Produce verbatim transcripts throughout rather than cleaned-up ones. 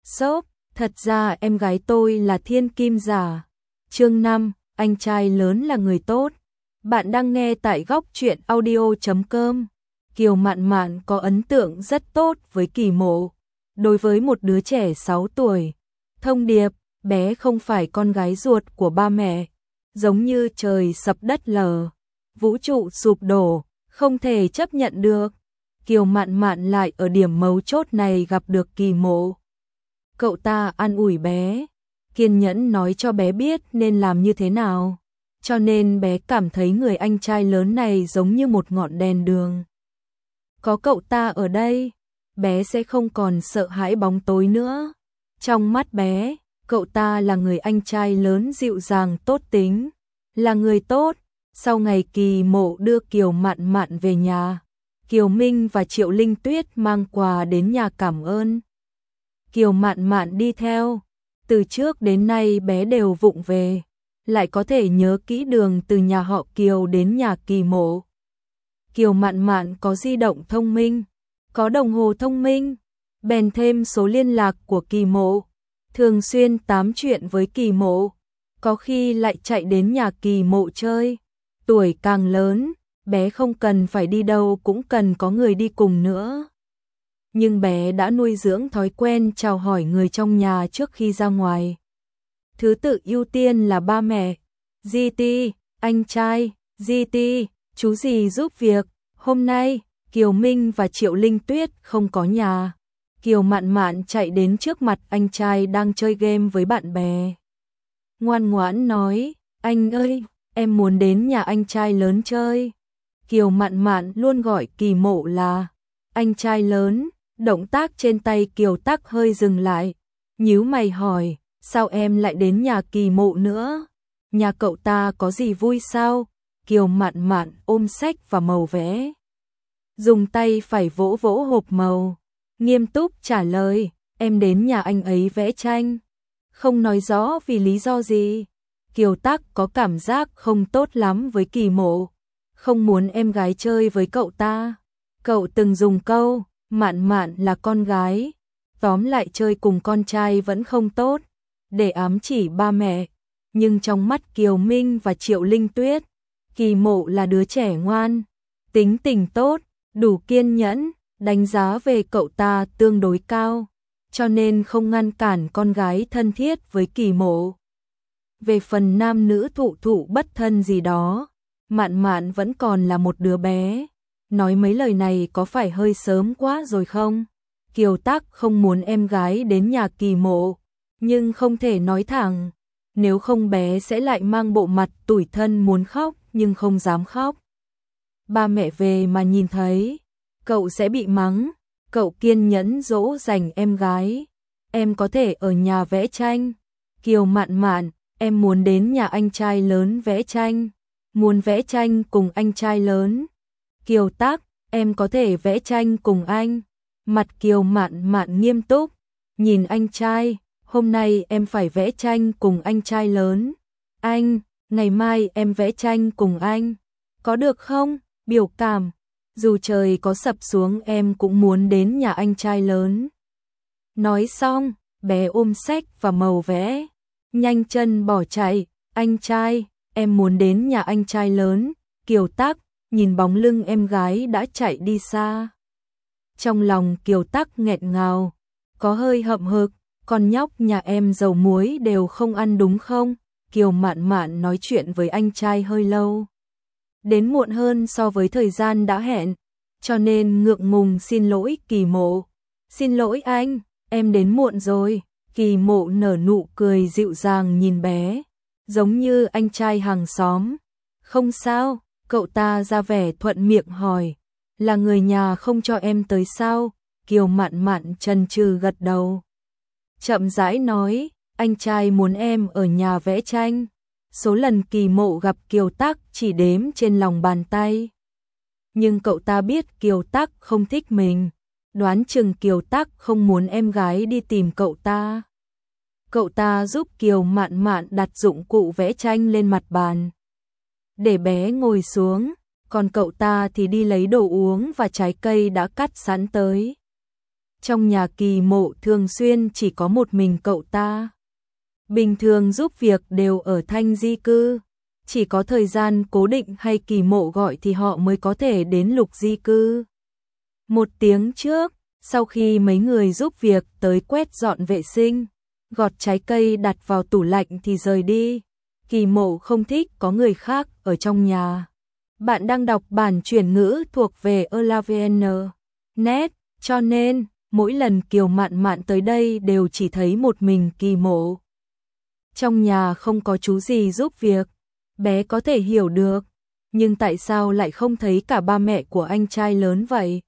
Sốp, thật ra em gái tôi là thiên kim giả. Chương năm, anh trai lớn là người tốt. Bạn đang nghe tại góc truyện audio chấm com. Kiều Mạn Mạn có ấn tượng rất tốt với Kỳ Mộ. Đối với một đứa trẻ sáu tuổi, thông điệp, bé không phải con gái ruột của ba mẹ. Giống như trời sập đất lở, vũ trụ sụp đổ, không thể chấp nhận được. Kiều Mạn Mạn lại ở điểm mấu chốt này gặp được Kỳ Mộ. Cậu ta an ủi bé, kiên nhẫn nói cho bé biết nên làm như thế nào. Cho nên bé cảm thấy người anh trai lớn này giống như một ngọn đèn đường. Có cậu ta ở đây, bé sẽ không còn sợ hãi bóng tối nữa. Trong mắt bé, cậu ta là người anh trai lớn dịu dàng tốt tính, là người tốt. Sau ngày Kỳ Mộ đưa Kiều Mạn Mạn về nhà, Kiều Minh và Triệu Linh Tuyết mang quà đến nhà cảm ơn. Kiều Mạn Mạn đi theo, từ trước đến nay bé đều vụng về, lại có thể nhớ kỹ đường từ nhà họ Kiều đến nhà Kỳ Mộ. Kiều Mạn Mạn có di động thông minh, có đồng hồ thông minh, bèn thêm số liên lạc của Kỳ Mộ, thường xuyên tám chuyện với Kỳ Mộ, có khi lại chạy đến nhà Kỳ Mộ chơi. Tuổi càng lớn, bé không cần phải đi đâu cũng cần có người đi cùng nữa. Nhưng bé đã nuôi dưỡng thói quen chào hỏi người trong nhà trước khi ra ngoài. Thứ tự ưu tiên là ba mẹ, dì Ti, anh trai, dì Ti, chú dì giúp việc. Hôm nay, Kiều Minh và Triệu Linh Tuyết không có nhà. Kiều Mạn Mạn chạy đến trước mặt anh trai đang chơi game với bạn bè. Ngoan ngoãn nói, anh ơi, em muốn đến nhà anh trai lớn chơi. Kiều Mạn Mạn luôn gọi Kỳ Mộ là anh trai lớn. Động tác trên tay Kiều Tắc hơi dừng lại, nhíu mày hỏi, sao em lại đến nhà Kỳ Mộ nữa? Nhà cậu ta có gì vui sao? Kiều Mạn Mạn ôm sách và màu vẽ, dùng tay phải vỗ vỗ hộp màu, nghiêm túc trả lời, em đến nhà anh ấy vẽ tranh. Không nói rõ vì lý do gì. Kiều Tắc có cảm giác không tốt lắm với Kỳ Mộ, không muốn em gái chơi với cậu ta. Cậu từng dùng câu Mạn Mạn là con gái, tóm lại chơi cùng con trai vẫn không tốt, để ám chỉ ba mẹ. Nhưng trong mắt Kiều Minh và Triệu Linh Tuyết, Kỳ Mộ là đứa trẻ ngoan, tính tình tốt, đủ kiên nhẫn, đánh giá về cậu ta tương đối cao, cho nên không ngăn cản con gái thân thiết với Kỳ Mộ. Về phần nam nữ thụ thụ bất thân gì đó, Mạn Mạn vẫn còn là một đứa bé. Nói mấy lời này có phải hơi sớm quá rồi không? Kiều Tắc không muốn em gái đến nhà Kỳ Mộ, nhưng không thể nói thẳng, nếu không bé sẽ lại mang bộ mặt tủi thân muốn khóc nhưng không dám khóc. Ba mẹ về mà nhìn thấy, cậu sẽ bị mắng. Cậu kiên nhẫn dỗ dành em gái, em có thể ở nhà vẽ tranh. Kiều Mạn Mạn, em muốn đến nhà anh trai lớn vẽ tranh, muốn vẽ tranh cùng anh trai lớn. Kiều Tắc, em có thể vẽ tranh cùng anh. Mặt Kiều Mạn Mạn nghiêm túc, nhìn anh trai, hôm nay em phải vẽ tranh cùng anh trai lớn. Anh, ngày mai em vẽ tranh cùng anh. Có được không? Biểu cảm, dù trời có sập xuống em cũng muốn đến nhà anh trai lớn. Nói xong, bé ôm sách và màu vẽ, nhanh chân bỏ chạy. Anh trai, em muốn đến nhà anh trai lớn. Kiều Tắc nhìn bóng lưng em gái đã chạy đi xa. Trong lòng Kiều Tắc nghẹn ngào, có hơi hậm hực, con nhóc nhà em dầu muối đều không ăn đúng không? Kiều Mạn Mạn nói chuyện với anh trai hơi lâu, đến muộn hơn so với thời gian đã hẹn, cho nên ngượng ngùng xin lỗi Kỳ Mộ. Xin lỗi anh, em đến muộn rồi. Kỳ Mộ nở nụ cười dịu dàng nhìn bé, giống như anh trai hàng xóm. Không sao. Cậu ta ra vẻ thuận miệng hỏi, là người nhà không cho em tới sao? Kiều Mạn Mạn chần chừ gật đầu, chậm rãi nói, anh trai muốn em ở nhà vẽ tranh. Số lần Kỳ Mộ gặp Kiều Tắc chỉ đếm trên lòng bàn tay. Nhưng cậu ta biết Kiều Tắc không thích mình, đoán chừng Kiều Tắc không muốn em gái đi tìm cậu ta. Cậu ta giúp Kiều Mạn Mạn đặt dụng cụ vẽ tranh lên mặt bàn, để bé ngồi xuống, còn cậu ta thì đi lấy đồ uống và trái cây đã cắt sẵn tới. Trong nhà Kỳ Mộ thường xuyên chỉ có một mình cậu ta. Bình thường giúp việc đều ở Thanh Di cư, chỉ có thời gian cố định hay Kỳ Mộ gọi thì họ mới có thể đến Lục Di cư. Một tiếng trước, sau khi mấy người giúp việc tới quét dọn vệ sinh, gọt trái cây đặt vào tủ lạnh thì rời đi. Kỳ Mộ không thích có người khác ở trong nhà. Bạn đang đọc bản chuyển ngữ thuộc về elavn chấm net, cho nên mỗi lần Kiều Mạn Mạn tới đây đều chỉ thấy một mình Kỳ Mộ. Trong nhà không có chú gì giúp việc, bé có thể hiểu được, nhưng tại sao lại không thấy cả ba mẹ của anh trai lớn vậy?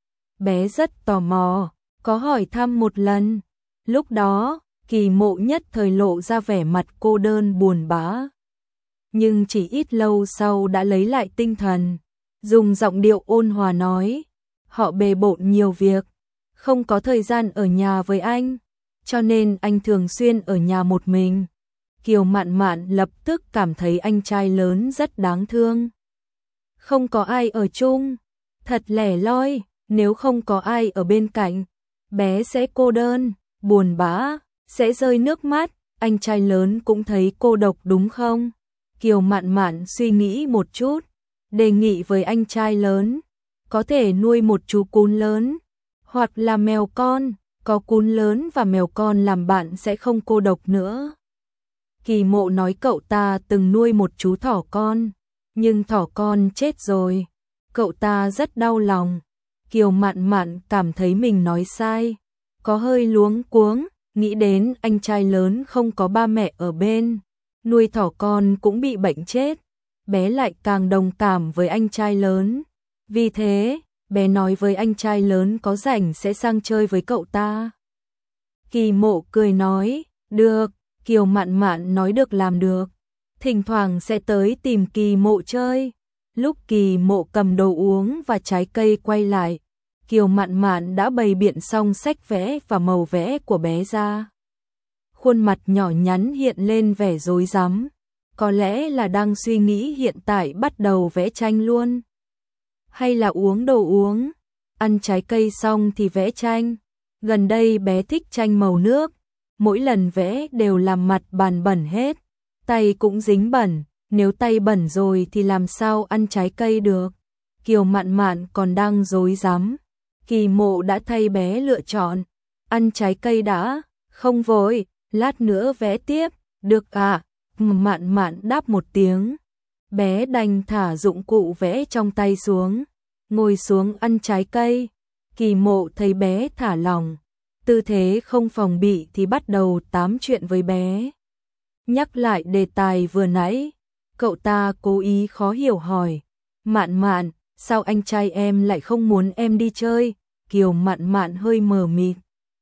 Bé rất tò mò, có hỏi thăm một lần. Lúc đó, Kỳ Mộ nhất thời lộ ra vẻ mặt cô đơn buồn bã. Nhưng chỉ ít lâu sau đã lấy lại tinh thần, dùng giọng điệu ôn hòa nói, họ bề bộn nhiều việc, không có thời gian ở nhà với anh, cho nên anh thường xuyên ở nhà một mình. Kiều Mạn Mạn lập tức cảm thấy anh trai lớn rất đáng thương. Không có ai ở chung, thật lẻ loi, nếu không có ai ở bên cạnh, bé sẽ cô đơn, buồn bã, sẽ rơi nước mắt, anh trai lớn cũng thấy cô độc đúng không? Kiều Mạn Mạn suy nghĩ một chút, đề nghị với anh trai lớn, có thể nuôi một chú cún lớn, hoặc là mèo con, có cún lớn và mèo con làm bạn sẽ không cô độc nữa. Kỳ Mộ nói cậu ta từng nuôi một chú thỏ con, nhưng thỏ con chết rồi, cậu ta rất đau lòng. Kiều Mạn Mạn cảm thấy mình nói sai, có hơi luống cuống, nghĩ đến anh trai lớn không có ba mẹ ở bên, nuôi thỏ con cũng bị bệnh chết, bé lại càng đồng cảm với anh trai lớn. Vì thế, bé nói với anh trai lớn có rảnh sẽ sang chơi với cậu ta. Kỳ Mộ cười nói, được. Kiều Mạn Mạn nói được làm được, thỉnh thoảng sẽ tới tìm Kỳ Mộ chơi. Lúc Kỳ Mộ cầm đồ uống và trái cây quay lại, Kiều Mạn Mạn đã bày biện xong sách vẽ và màu vẽ của bé ra. Khuôn mặt nhỏ nhắn hiện lên vẻ rối rắm, có lẽ là đang suy nghĩ hiện tại bắt đầu vẽ tranh luôn, hay là uống đồ uống, ăn trái cây xong thì vẽ tranh. Gần đây bé thích tranh màu nước, mỗi lần vẽ đều làm mặt bàn bẩn hết, tay cũng dính bẩn, nếu tay bẩn rồi thì làm sao ăn trái cây được. Kiều Mạn Mạn còn đang rối rắm, Kỳ Mộ đã thay bé lựa chọn, ăn trái cây đã, không vội, lát nữa vẽ tiếp, được ạ. Mạn Mạn đáp một tiếng, bé đành thả dụng cụ vẽ trong tay xuống, ngồi xuống ăn trái cây. Kỳ Mộ thấy bé thả lỏng, tư thế không phòng bị thì bắt đầu tám chuyện với bé. Nhắc lại đề tài vừa nãy, cậu ta cố ý khó hiểu hỏi, Mạn Mạn, sao anh trai em lại không muốn em đi chơi? Kiều Mạn Mạn hơi mờ mịt.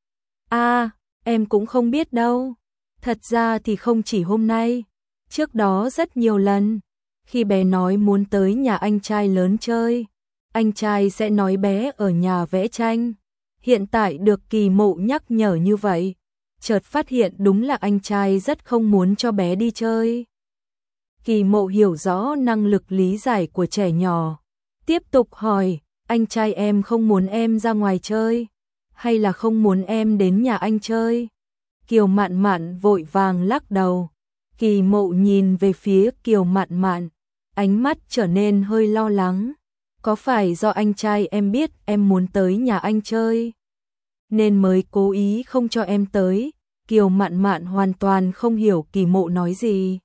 À, em cũng không biết đâu. Thật ra thì không chỉ hôm nay, trước đó rất nhiều lần, khi bé nói muốn tới nhà anh trai lớn chơi, anh trai sẽ nói bé ở nhà vẽ tranh. Hiện tại được Kỳ Mộ nhắc nhở như vậy, chợt phát hiện đúng là anh trai rất không muốn cho bé đi chơi. Kỳ Mộ hiểu rõ năng lực lý giải của trẻ nhỏ, tiếp tục hỏi, anh trai em không muốn em ra ngoài chơi, hay là không muốn em đến nhà anh chơi? Kiều Mạn Mạn vội vàng lắc đầu. Kỳ Mộ nhìn về phía Kiều Mạn Mạn, ánh mắt trở nên hơi lo lắng. Có phải do anh trai em biết em muốn tới nhà anh chơi, nên mới cố ý không cho em tới? Kiều Mạn Mạn hoàn toàn không hiểu Kỳ Mộ nói gì.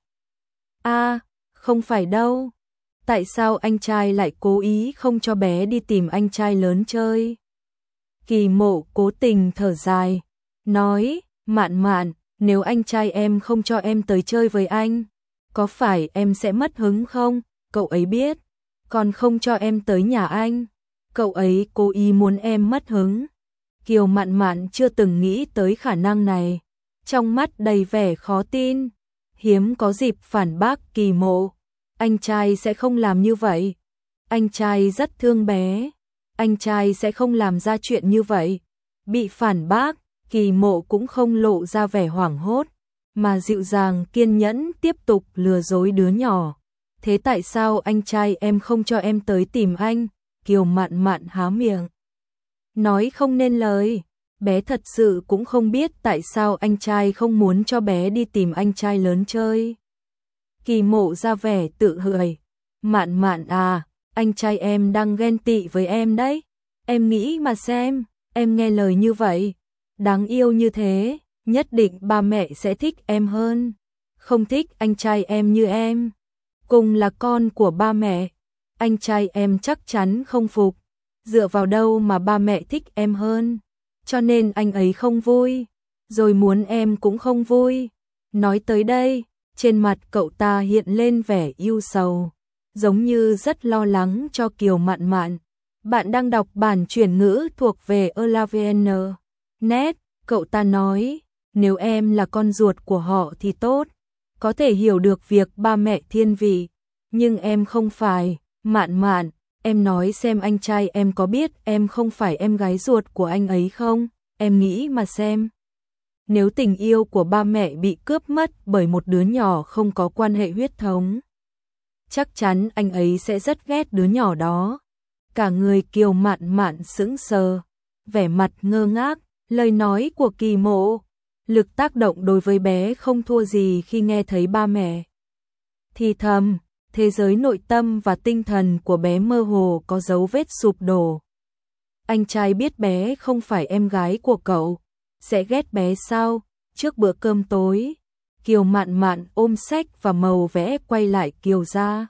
À, không phải đâu. Tại sao anh trai lại cố ý không cho bé đi tìm anh trai lớn chơi? Kỳ Mộ cố tình thở dài, nói, Mạn Mạn, nếu anh trai em không cho em tới chơi với anh, có phải em sẽ mất hứng không? Cậu ấy biết, còn không cho em tới nhà anh, cậu ấy cố ý muốn em mất hứng. Kiều Mạn Mạn chưa từng nghĩ tới khả năng này, trong mắt đầy vẻ khó tin, hiếm có dịp phản bác Kỳ Mộ. Anh trai sẽ không làm như vậy, anh trai rất thương bé, anh trai sẽ không làm ra chuyện như vậy. Bị phản bác, Kỳ Mộ cũng không lộ ra vẻ hoảng hốt, mà dịu dàng kiên nhẫn tiếp tục lừa dối đứa nhỏ. Thế tại sao anh trai em không cho em tới tìm anh? Kiều Mạn Mạn há miệng nói không nên lời, Bé thật sự cũng không biết tại sao anh trai không muốn cho bé đi tìm anh trai lớn chơi. Kỳ Mộ ra vẻ tự hời. Mạn Mạn à, anh trai em đang ghen tị với em đấy. Em nghĩ mà xem, em nghe lời như vậy, đáng yêu như thế, nhất định ba mẹ sẽ thích em hơn. Không thích anh trai em như em. Cùng là con của ba mẹ, anh trai em chắc chắn không phục. Dựa vào đâu mà ba mẹ thích em hơn. Cho nên anh ấy không vui, rồi muốn em cũng không vui. Nói tới đây, trên mặt cậu ta hiện lên vẻ ưu sầu, giống như rất lo lắng cho Kiều Mạn Mạn. Bạn đang đọc bản chuyển ngữ thuộc về Elavn net. Cậu ta nói, nếu em là con ruột của họ thì tốt, có thể hiểu được việc ba mẹ thiên vị, nhưng em không phải. Mạn Mạn, em nói xem anh trai em có biết em không phải em gái ruột của anh ấy không? Em nghĩ mà xem. Nếu tình yêu của ba mẹ bị cướp mất bởi một đứa nhỏ không có quan hệ huyết thống, chắc chắn anh ấy sẽ rất ghét đứa nhỏ đó. Cả người Kiều Mạn Mạn sững sờ, vẻ mặt ngơ ngác, lời nói của Kỳ Mộ, lực tác động đối với bé không thua gì khi nghe thấy ba mẹ thì thầm. Thế giới nội tâm và tinh thần của bé mơ hồ có dấu vết sụp đổ. Anh trai biết bé không phải em gái của cậu, sẽ ghét bé sao? Trước bữa cơm tối, Kiều Mạn Mạn ôm sách và màu vẽ quay lại Kiều gia.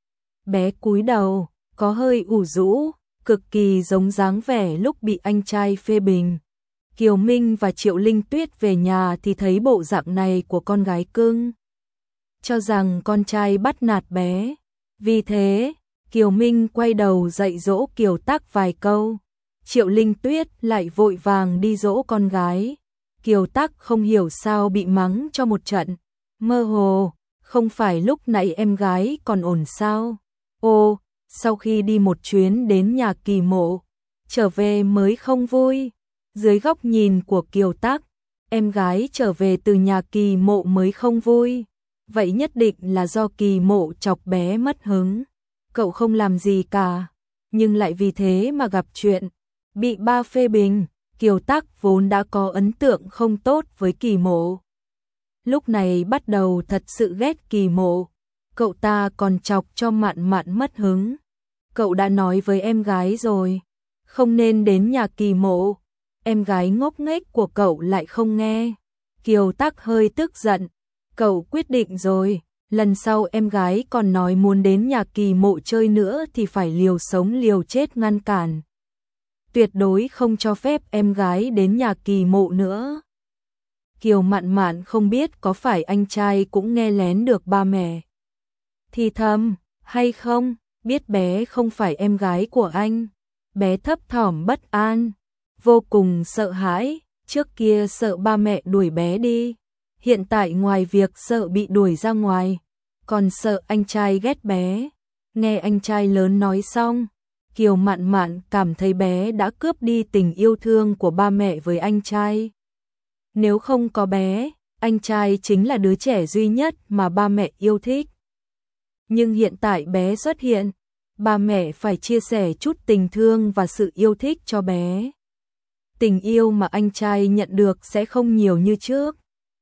Bé cúi đầu, có hơi ủ rũ, cực kỳ giống dáng vẻ lúc bị anh trai phê bình. Kiều Minh và Triệu Linh Tuyết về nhà thì thấy bộ dạng này của con gái cưng, cho rằng con trai bắt nạt bé. Vì thế, Kiều Minh quay đầu dạy dỗ Kiều Tắc vài câu. Triệu Linh Tuyết lại vội vàng đi dỗ con gái. Kiều Tắc không hiểu sao bị mắng cho một trận. Mơ hồ, không phải lúc nãy em gái còn ổn sao? Ô, sau khi đi một chuyến đến nhà Kỳ Mộ, trở về mới không vui. Dưới góc nhìn của Kiều Tắc, em gái trở về từ nhà Kỳ Mộ mới không vui. Vậy nhất định là do Kỳ Mộ chọc bé mất hứng. Cậu không làm gì cả, nhưng lại vì thế mà gặp chuyện, bị ba phê bình. Kiều Tắc vốn đã có ấn tượng không tốt với Kỳ Mộ, lúc này bắt đầu thật sự ghét Kỳ Mộ. Cậu ta còn chọc cho Mạn Mạn mất hứng. Cậu đã nói với em gái rồi, không nên đến nhà Kỳ Mộ. Em gái ngốc nghếch của cậu lại không nghe. Kiều Tắc hơi tức giận. Cậu quyết định rồi, lần sau em gái còn nói muốn đến nhà Kỳ Mộ chơi nữa thì phải liều sống liều chết ngăn cản. Tuyệt đối không cho phép em gái đến nhà Kỳ Mộ nữa. Kiều Mạn Mạn không biết có phải anh trai cũng nghe lén được ba mẹ thì thầm hay không. Biết bé không phải em gái của anh, bé thấp thỏm bất an, vô cùng sợ hãi. Trước kia sợ ba mẹ đuổi bé đi, hiện tại ngoài việc sợ bị đuổi ra ngoài, còn sợ anh trai ghét bé. Nghe anh trai lớn nói xong, Kiều Mạn Mạn cảm thấy bé đã cướp đi tình yêu thương của ba mẹ với anh trai. Nếu không có bé, anh trai chính là đứa trẻ duy nhất mà ba mẹ yêu thích. Nhưng hiện tại bé xuất hiện, ba mẹ phải chia sẻ chút tình thương và sự yêu thích cho bé. Tình yêu mà anh trai nhận được sẽ không nhiều như trước.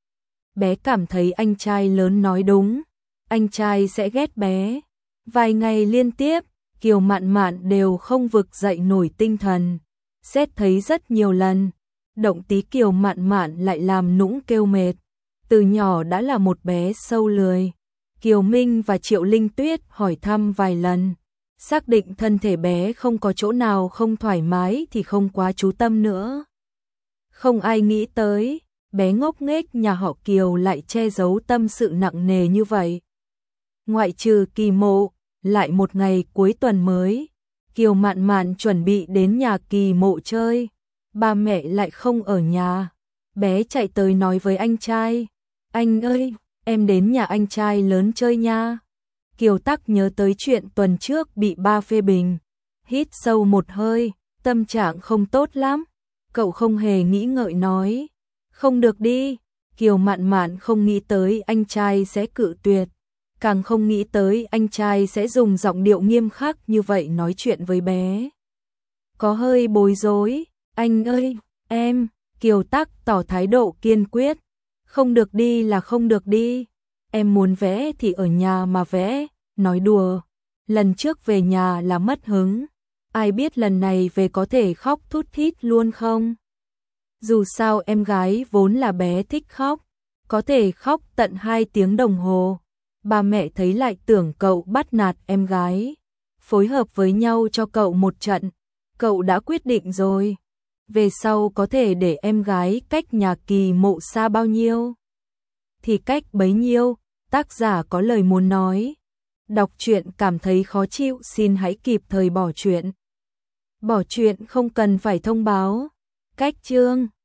Bé cảm thấy anh trai lớn nói đúng, anh trai sẽ ghét bé. Vài ngày liên tiếp, Kiều Mạn Mạn đều không vực dậy nổi tinh thần. Xét thấy rất nhiều lần, động tí Kiều Mạn Mạn lại làm nũng kêu mệt. Từ nhỏ đã là một bé sâu lười. Kiều Minh và Triệu Linh Tuyết hỏi thăm vài lần, xác định thân thể bé không có chỗ nào không thoải mái thì không quá chú tâm nữa. Không ai nghĩ tới, bé ngốc nghếch nhà họ Kiều lại che giấu tâm sự nặng nề như vậy. Ngoại trừ Kỳ Mộ, lại một ngày cuối tuần mới, Kiều Mạn Mạn chuẩn bị đến nhà Kỳ Mộ chơi. Ba mẹ lại không ở nhà. Bé chạy tới nói với anh trai, anh ơi, em đến nhà anh trai lớn chơi nha. Kiều Tắc nhớ tới chuyện tuần trước bị ba phê bình, hít sâu một hơi, tâm trạng không tốt lắm. Cậu không hề nghĩ ngợi nói, không được đi. Kiều Mạn Mạn không nghĩ tới anh trai sẽ cự tuyệt, càng không nghĩ tới anh trai sẽ dùng giọng điệu nghiêm khắc như vậy nói chuyện với bé. Có hơi bối rối, anh ơi, em, Kiều Tắc tỏ thái độ kiên quyết. Không được đi là không được đi. Em muốn vẽ thì ở nhà mà vẽ, nói đùa. Lần trước về nhà là mất hứng. Ai biết lần này về có thể khóc thút thít luôn không? Dù sao em gái vốn là bé thích khóc, có thể khóc tận hai tiếng đồng hồ. Ba mẹ thấy lại tưởng cậu bắt nạt em gái. Phối hợp với nhau cho cậu một trận. Cậu đã quyết định rồi. Về sau có thể để em gái cách nhà Kỳ Mộ xa bao nhiêu thì cách bấy nhiêu. Tác giả có lời muốn nói. Đọc truyện cảm thấy khó chịu xin hãy kịp thời bỏ truyện. Bỏ truyện không cần phải thông báo. Cách chương